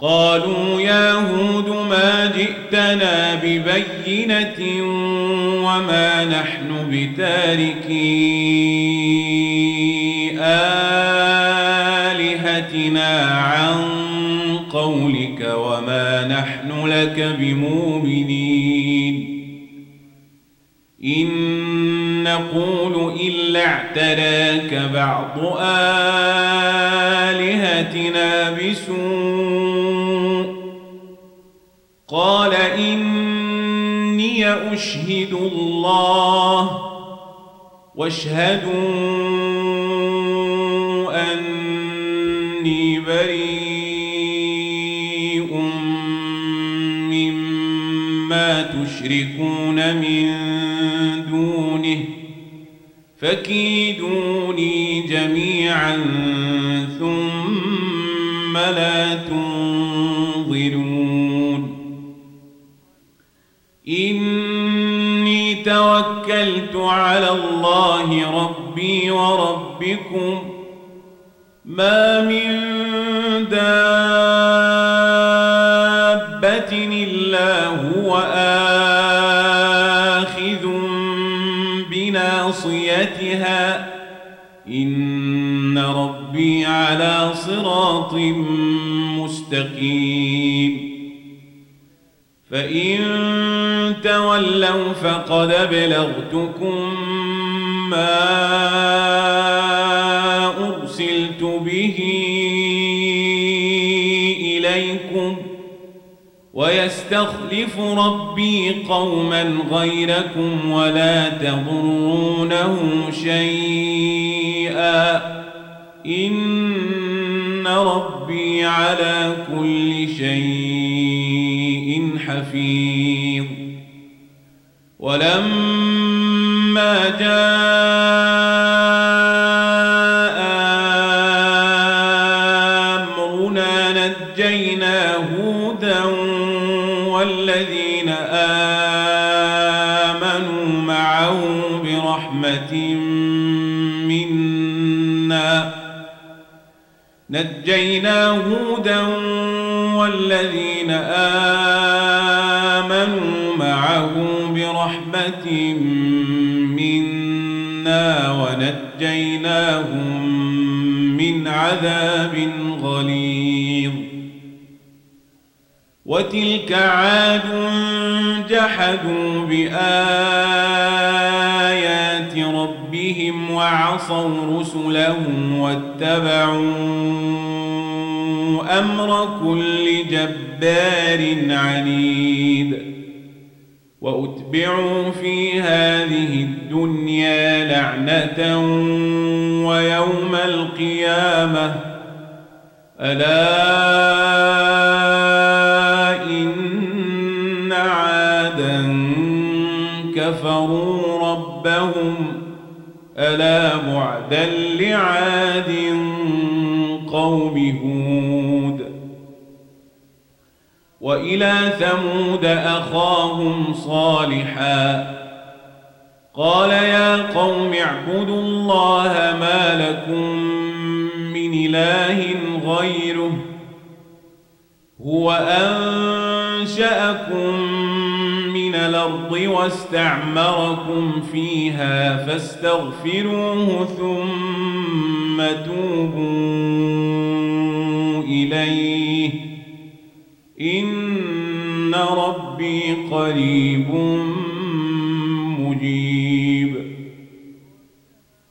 قالوا يا هود ما جئتنا ببينة وما نحن بتاركي آلهتنا عن قولك وما نحن لك بمؤمنين إن نقول إلا اعتراك بعض آلهتنا بسوء قال إني أشهد الله واشهدوا أني بريء مما تشركون من دونه فكيدوني جميعا ثم لا تنظرون إني توكلت على الله ربي وربكم ما من دابة إلا هو آخذ بناصيتها إن ربي على صراط مستقيم فإن تولوا فقد أبلغتكم ما أرسلت به إليكم ويستخلف ربي قوما غيركم ولا تضرونه شيئا إن ربي على كل شيء حفيظ ولما جاء أمرنا نجينا هودا والذين آمنوا معه برحمة منا ونجيناهم من عذاب غليظ وتلك عاد جحدوا بآيات ربهم وعصوا رسله واتبعوا أمر كل جبار عنيد وأتبعوا في هذه الدنيا لعنة ويوم القيامة ألا إن عادا كفروا ربهم ألا بعدا لعاد قوم هود وإلى ثمود أخاهم صالحا قال يا قوم اعبدوا الله ما لكم من إله غيره هو أنشأكم من الأرض واستعمركم فيها فاستغفروه ثم توبوا إليه إن ربي قريب مجيب